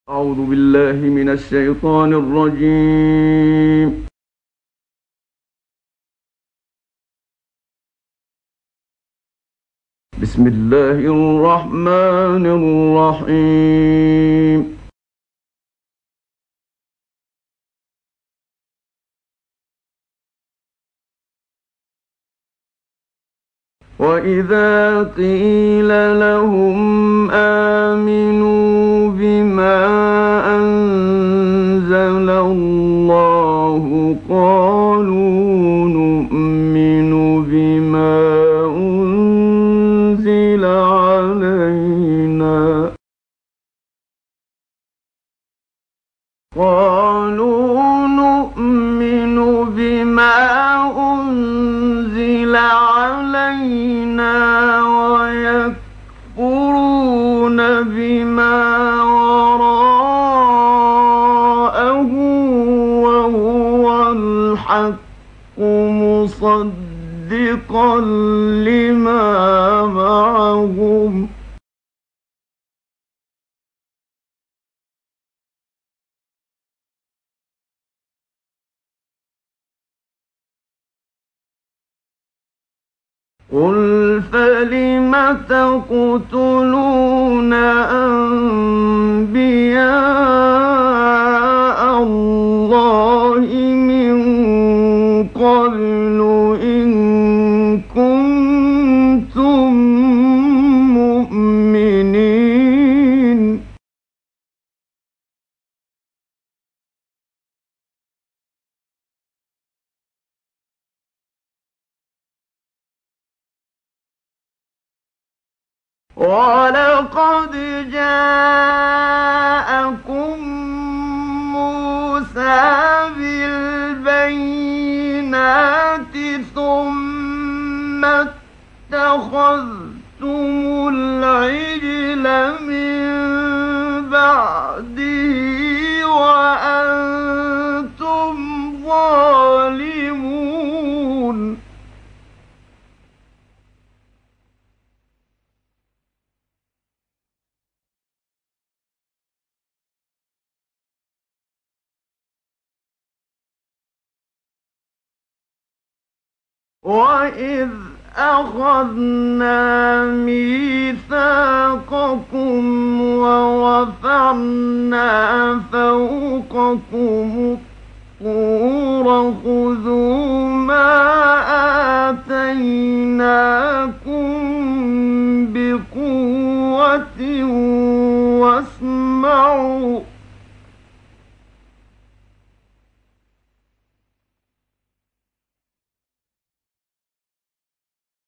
أعوذ بالله من الشيطان الرجيم. بسم الله الرحمن الرحيم. وإذا قيل لهم آمنوا بما أنزل الله قالوا نؤمن بما أنزل علينا قالوا نؤمن بما أنزل علينا ويكفرون بما وراءه وهو الحق مصدقا لما معهم قل فلم تقتلون أنبياء الله من قبل إن كنتم مؤمنين ولقد جاءكم موسى بالبينات ثم اتخذتم العجل من بعده وأنتم ظالمون وَإِذْ أَخَذْنَا مِيثَاقَكُمْ وَرَفَعْنَا فَوْقَكُمُ الطُّورَ خُذُوا مَا آتَيْنَاكُمْ بِقُوَّةٍ وَاسْمَعُوا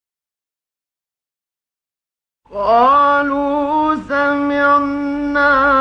قالوا سمعنا